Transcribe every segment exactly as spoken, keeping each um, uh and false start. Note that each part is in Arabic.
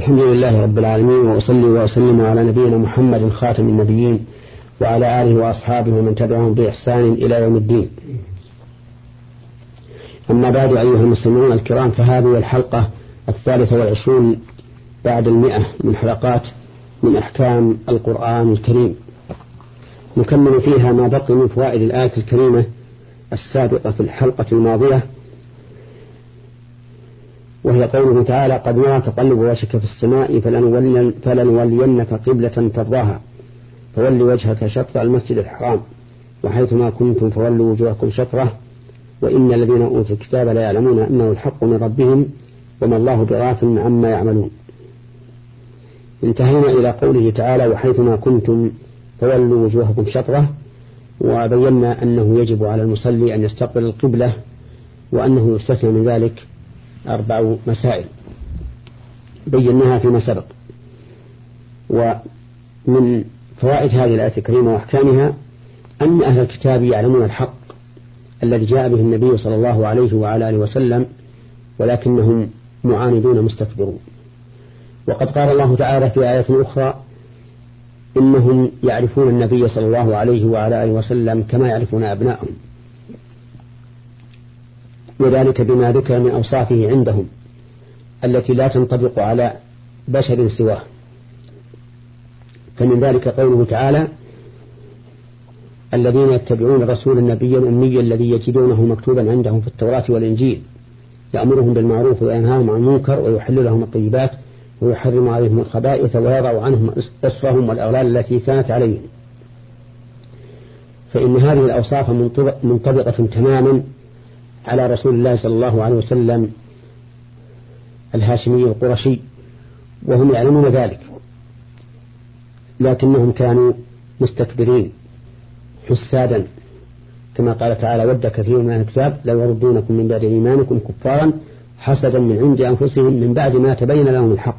الحمد لله رب العالمين، وأصلي وأسلم على نبينا محمد خاتم النبيين وعلى آله وأصحابه ومن تبعهم بإحسان إلى يوم الدين. أما بعد، أيها المسلمون الكرام، فهذه الحلقة الثالثة والعشرون بعد المئة من حلقات من أحكام القرآن الكريم، نكمل فيها ما بقي من فوائد الآية الكريمة السابقة في الحلقة الماضية، وهي قوله تعالى: قد نرى تقلب وجهك في السماء فلنولينك قبلة ترضاها فول وجهك شطر المسجد الحرام وحيثما كنتم فولوا وجوهكم شطره وإن الذين أوتوا الكتاب لا يعلمون أنه الحق من ربهم وما الله بغافل عما يعملون. انتهينا إلى قوله تعالى: وحيثما كنتم فولوا وجوهكم شطره، وبينا أنه يجب على المصلي أن يستقبل القبلة، وأنه يستثنى من ذلك أربع مسائل بيناها فيما سبق. ومن فوائد هذه الآية الكريمة وأحكامها أن أهل الكتاب يعلمون الحق الذي جاء به النبي صلى الله عليه وعلى آله وسلم، ولكنهم معاندون مستكبرون. وقد قال الله تعالى في آية أخرى: إنهم يعرفون النبي صلى الله عليه وعلى آله وسلم كما يعرفون أبنائهم، وذلك بما ذكر من أوصافه عندهم التي لا تنطبق على بشر سواه. فمن ذلك قوله تعالى: الذين يتبعون الرسول النبي الأمي الذي يجدونه مكتوبا عندهم في التوراة والإنجيل يأمرهم بالمعروف وينهاهم عن المنكر ويحل لهم الطيبات ويحرم عليهم الخبائث ويضع عنهم إصرهم والأغلال التي كانت عليهم. فإن هذه الأوصاف منطبقة تماما على رسول الله صلى الله عليه وسلم الهاشمي القرشي، وهم يعلمون ذلك، لكنهم كانوا مستكبرين حسادا، كما قال تعالى: ود كثير من الكتاب لو يردونكم من بعد إيمانكم كفارا حسدا من عند أنفسهم من بعد ما تبين لهم الحق.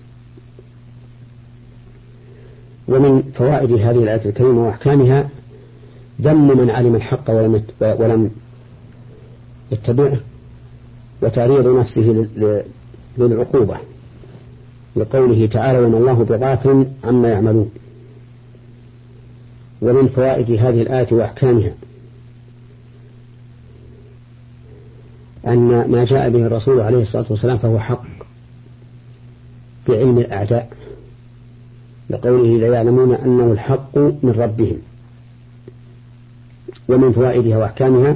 ومن فوائد هذه الآية الكريمة وأحكامها ذم من علم الحق ولم ولم يتبعه، وتعريض نفسه للعقوبة، لقوله تعالى: وما الله بغافل عما يعملون. ومن فوائد هذه الآية وأحكامها أن ما جاء به الرسول عليه الصلاة والسلام فهو حق بعلم الأعداء، لقوله: لا يعلمون أنه الحق من ربهم. ومن فوائدها وأحكامها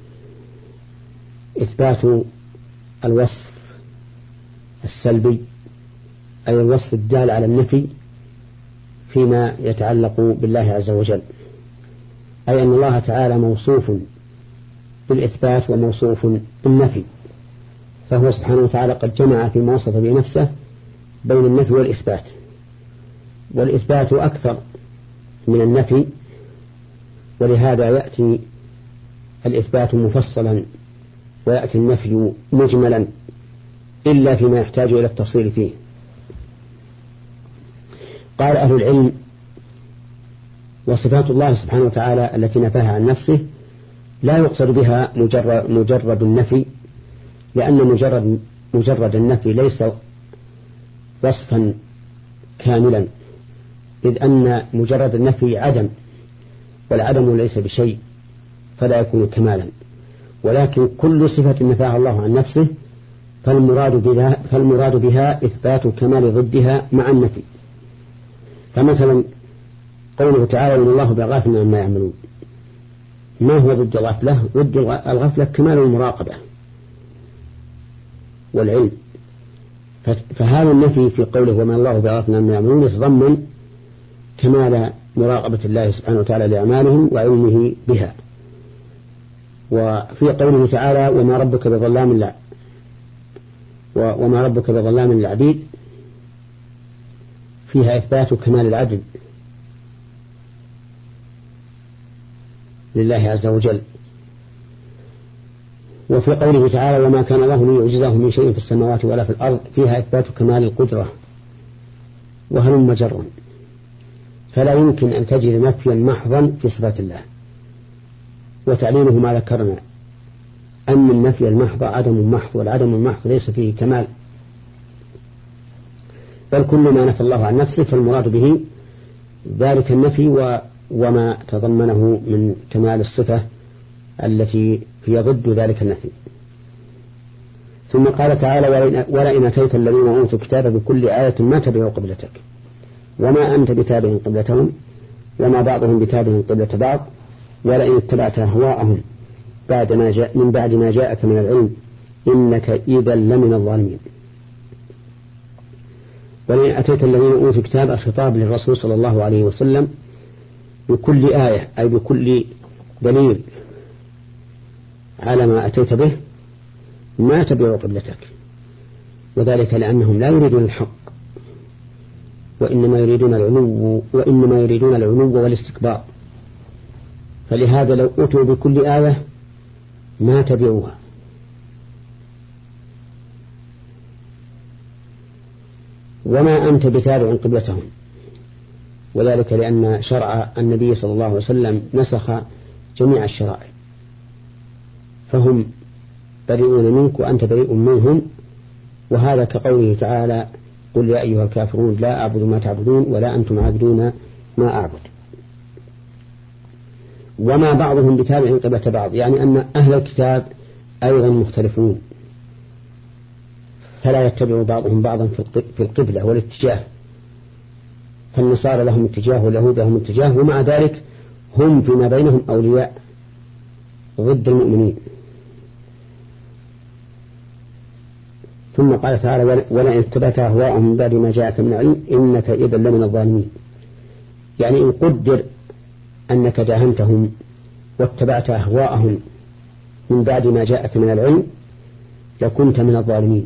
إثبات الوصف السلبي، أي الوصف الدال على النفي فيما يتعلق بالله عز وجل، أي أن الله تعالى موصوف بالإثبات وموصوف بالنفي، فهو سبحانه وتعالى قد جمع فيما وصف بنفسه بين النفي والإثبات، والإثبات أكثر من النفي، ولهذا يأتي الإثبات مفصلا ويأتي النفي مجملا إلا فيما يحتاج إلى التفصيل فيه. قال أهل العلم: وصفات الله سبحانه وتعالى التي نفاها عن نفسه لا يقصد بها مجرد, مجرد النفي، لأن مجرد, مجرد النفي ليس وصفا كاملا، إذ أن مجرد النفي عدم، والعدم ليس بشيء فلا يكون كمالا. ولكن كل صفة نفاها الله عن نفسه فالمراد بها, فالمراد بها إثبات كمال ضدها مع النفي. فمثلا قوله تعالى: وإن الله بغافل عما يعملون، ما هو ضد الغفلة؟ ضد الغفلة كمال المراقبة والعلم. فهذا النفي في قوله وما الله بغافل عما يعملون يتضمن كمال مراقبة الله سبحانه وتعالى لأعمالهم وعلمه بها. وفي قوله تعالى: وما ربك بظلام لا وما ربك بظلام للعبيد فيها إثبات كمال العدل لله عز وجل. وفي قوله تعالى: وما كان الله ليعجزه من شيء في السماوات ولا في الأرض فيها إثبات كمال القدرة. وهلم جرا، فلا يمكن أن تجد نفيا محضا في صفات الله. وتعليله ما ذكرنا أن النفي المحض عدم محض، والعدم المحض ليس فيه كمال. بل كل ما نفى الله عن نفسه فالمراد به ذلك النفي وما تضمنه من كمال الصفة التي هي ضد ذلك النفي. ثم قال تعالى: ولئن أتيت الذين أوتوا الكتاب بكل آية ما تبعوا قبلتك وما أنت بتابع قبلتهم وما بعضهم بتابع قبلة بعض ولئن اتبعت أهواءهم بعد ما جاء من بعد ما جاءك من العلم إنك إذا لمن الظالمين. ولئن أتيت الذين أوتوا الكتاب الخطاب للرسول صلى الله عليه وسلم بكل آية أي بكل دليل على ما أتيت به ما تبعوا قبلتك، وذلك لأنهم لا يريدون الحق وإنما يريدون العلو وإنما يريدون العلو والاستكبار، فلهذا لو أتوا بكل آية ما تبعوها. وما أنت بتابع قبلتهم، وذلك لأن شرع النبي صلى الله عليه وسلم نسخ جميع الشرائع، فهم بريئون منك وأنت بريء منهم، وهذا كقوله تعالى: قل يا أيها الكافرون لا أعبد ما تعبدون ولا أنتم عابدون ما أعبد. وما بعضهم بتابع قبلة بعض، يعني أن أهل الكتاب أيضا مختلفون، فلا يتبع بعضهم بعضا في القبلة والاتجاه، فالنصارى لهم اتجاه واليهود لهم اتجاه، ومع ذلك هم فيما بينهم أولياء ضد المؤمنين. ثم قال تعالى: ولئن اتبعت أهواءهم من بعد ما جاءك من العلم إنك إذا لمن الظالمين، يعني إن قدر أنك داهنتهم واتبعت أهواءهم من بعد ما جاءك من العلم لكنت من الظالمين.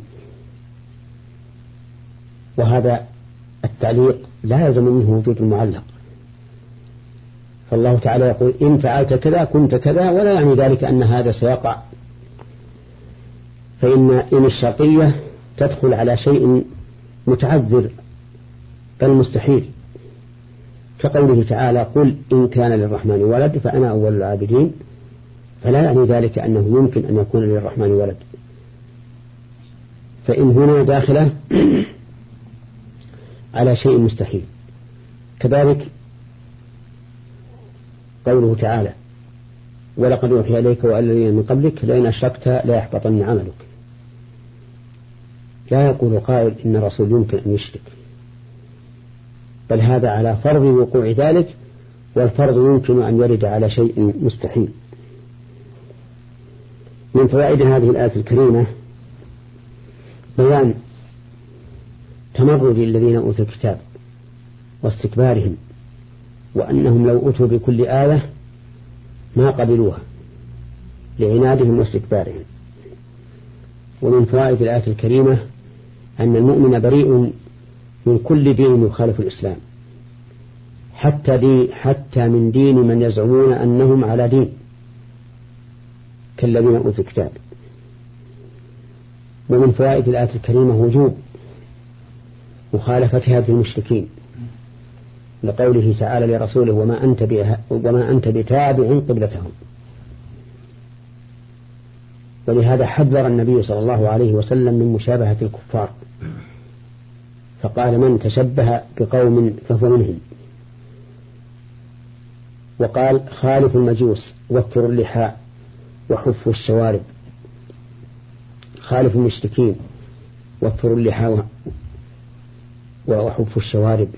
وهذا التعليق لا يلزم منه وجود المعلق، فالله تعالى يقول: إن فعلت كذا كنت كذا، ولا يعني ذلك أن هذا سيقع، فإن إن الشرطية تدخل على شيء متعذر بل مستحيل، كقوله تعالى: قل إن كان للرحمن ولد فأنا أول العابدين، فلا يعني ذلك أنه يمكن أن يكون للرحمن ولد، فإن هنا داخلة على شيء مستحيل. كذلك قوله تعالى: ولقد أوحي إليك وإلى الذين من قبلك لئن أشركت ليحبطن عملك. لا يقول قائل إن الرسول يمكن أن يشرك، بل هذا على فرض وقوع ذلك، والفرض يمكن أن يرد على شيء مستحيل. من فوائد هذه الآية الكريمة بيان تمرد الذين أوتوا الكتاب واستكبارهم، وأنهم لو أتوا بكل آية ما قبلوها لعنادهم واستكبارهم. ومن فوائد الآية الكريمة أن المؤمن بريء من كل دين يخالف الإسلام، حتى, دي حتى من دين من يزعمون أنهم على دين كالذين أوتوا الكتاب. ومن فوائد الآية الكريمة وجوب مخالفة هذه المشركين، لقوله تعالى لرسوله: وما أنت, وما أنت بتابع قبلتهم. ولهذا حذر النبي صلى الله عليه وسلم من مشابهة الكفار، فقال: من تشبه بقوم فهو منهم. وقال: خالف المجوس وفروا اللحاء وحفوا الشوارب. خالف المشركين وفروا اللحاء وحفوا الشوارب.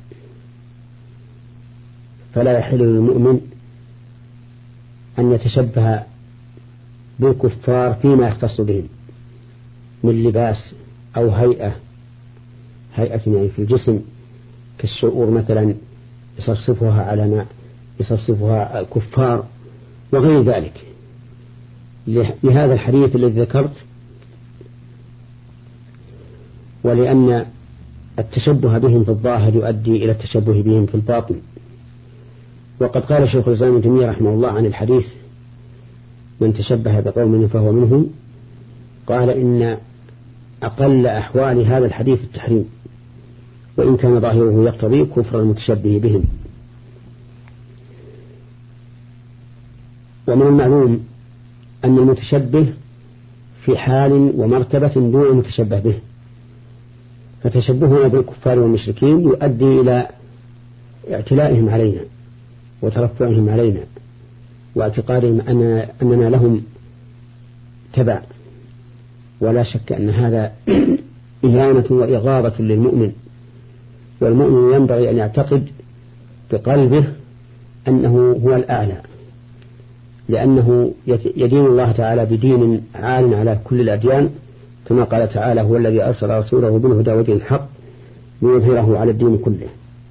فلا يحل للمؤمن أن يتشبه بالكفار فيما يختص بهم من لباس أو هيئة هيئة يعني في الجسم، كالشعور مثلا يصفصفها على ما يصفصفها الكفار وغير ذلك، لهذا الحديث الذي ذكرت، ولأن التشبه بهم في الظاهر يؤدي إلى التشبه بهم في الباطن. وقد قال شيخ الإسلام ابن تيمية رحمه الله عن الحديث: من تشبه بقوم فهو منهم، قال: إن أقل أحوال هذا الحديث التحريم، وإن كان ظاهره يقتضي كفر المتشبه بهم. ومن المعلوم أن المتشبه في حال ومرتبة دون المتشبه به، فتشبهنا بالكفار والمشركين يؤدي إلى اعتلائهم علينا وترفعهم علينا واعتقادهم أن أننا لهم تبع. ولا شك أن هذا إهانة وإغاظة للمؤمن، والمؤمن ينبغي أن يعتقد بقلبه أنه هو الأعلى، لأنه يدين الله تعالى بدين عال على كل الأديان، كما قال تعالى: هو الذي أرسل رسوله بالهدى ودين الحق ليظهره على الدين كله.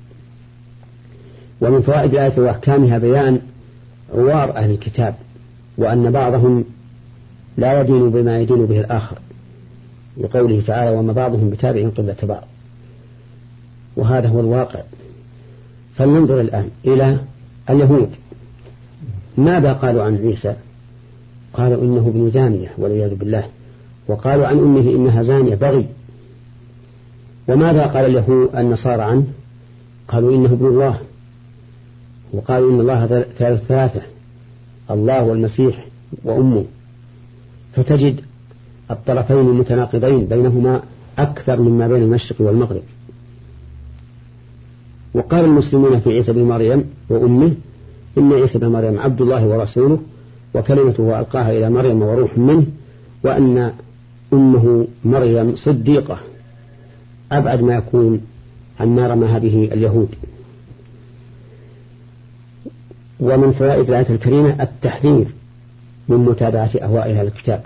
ومن فوائد الآية وأحكامها بيان عوار أهل الكتاب، وأن بعضهم لا يدين بما يدين به الآخر، لقوله تعالى: وما بعضهم بتابع قبلة بعض. وهذا هو الواقع. فلننظر الآن إلى اليهود، ماذا قالوا عن عيسى؟ قالوا إنه ابن زانية والعياذ بالله، وقالوا عن أمه إنها زانية بغي. وماذا قال اليهود النصارى عنه؟ قالوا إنه ابن الله، وقالوا إن الله ثالث ثلاثة، الله والمسيح وأمه. فتجد الطرفين المتناقضين بينهما أكثر مما بين المشرق والمغرب. وقال المسلمون في عيسى بن مريم وأمه: إن عيسى بن مريم عبد الله ورسوله وكلمته ألقاها إلى مريم وروح منه، وأن أمه مريم صديقة، أبعد ما يكون عن ما رماها به اليهود. ومن فوائد الآية الكريمة التحذير من متابعة أهواء أهل الكتاب،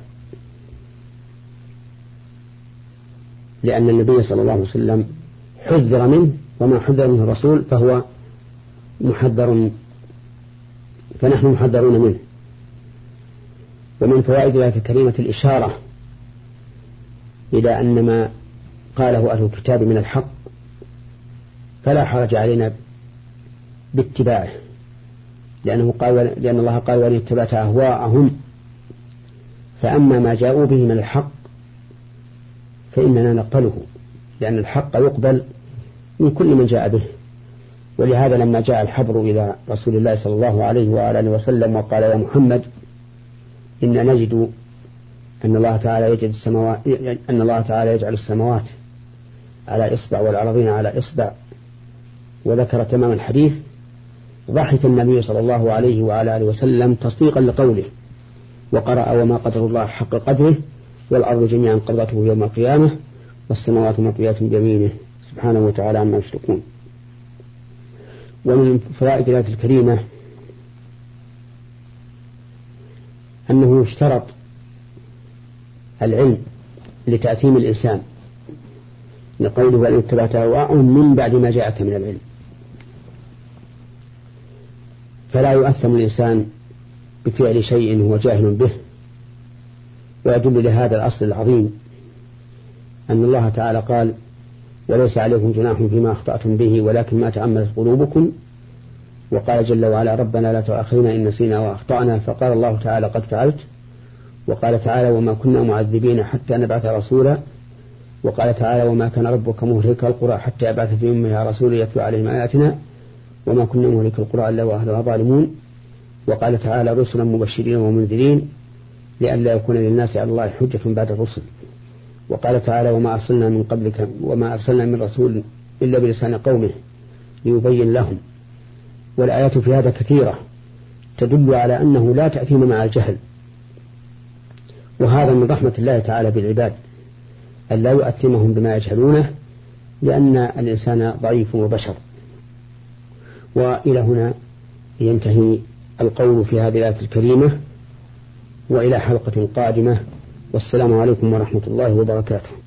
لأن النبي صلى الله عليه وسلم حذر منه، وما حذر منه الرسول فهو محذر، فنحن محذرون منه. ومن فوائد الآية الكريمة الإشارة إلى أن ما قاله أهل الكتاب من الحق فلا حرج علينا باتباعه، لأنه قال لأن الله قال: وإن اتبعت أهواءهم. فأما ما جاءوا به من الحق فإننا نقبله، لأن الحق يقبل من كل من جاء به. ولهذا لما جاء الحبر إلى رسول الله صلى الله عليه وآله وسلم وقال: يا محمد، إن نجد أن الله تعالى يجعل السماوات أن الله تعالى يجعل السماوات على إصبع والأرضين على إصبع، وذكر تمام الحديث، ضحك النبي صلى الله عليه وعلى آله وسلم تصديقا لقوله، وقرأ: وما قدر الله حق قدره والأرض جميعا قبضته يوم القيامة والسماوات مطويات بيمينه سبحانه وتعالى عما يشركون. ومن فوائد الآية الكريمة أنه يشترط العلم لتأثيم الإنسان، لقوله: وإن اتبعت أهواءهم من بعد ما جاءك من العلم. فلا يؤثم الإنسان بفعل شيء هو جاهل به. ويدل لهذا الأصل العظيم أن الله تعالى قال: وليس عليكم جناح فيما أخطأتم به ولكن ما تعمدت قلوبكم. وقال جل وعلا: ربنا لا تؤاخذنا إن نسينا وأخطأنا. فقال الله تعالى: قد فعلت. وقال تعالى: وما كنا معذبين حتى نبعث رسولا. وقال تعالى: وما كان ربك مهلك القرى حتى يبعث في أمها رسولا يتلو عليهم آياتنا وما كنا مهلك القرى إلا وأهلها ظالمون. وقال تعالى: رسلا مبشرين ومنذرين لئلا يكون للناس على الله حجة بعد الرسل. وقال تعالى: وما أرسلنا من قبلك وما أرسلنا من رسول إلا بلسان قومه ليبين لهم. والآيات في هذا كثيرة تدل على أنه لا تأثيم مع الجهل، وهذا من رحمة الله تعالى بالعباد أن لا يؤثمهم بما يجهلونه، لأن الإنسان ضعيف وبشر. وإلى هنا ينتهي القول في هذه الآية الكريمة، وإلى حلقة قادمة، والسلام عليكم ورحمة الله وبركاته.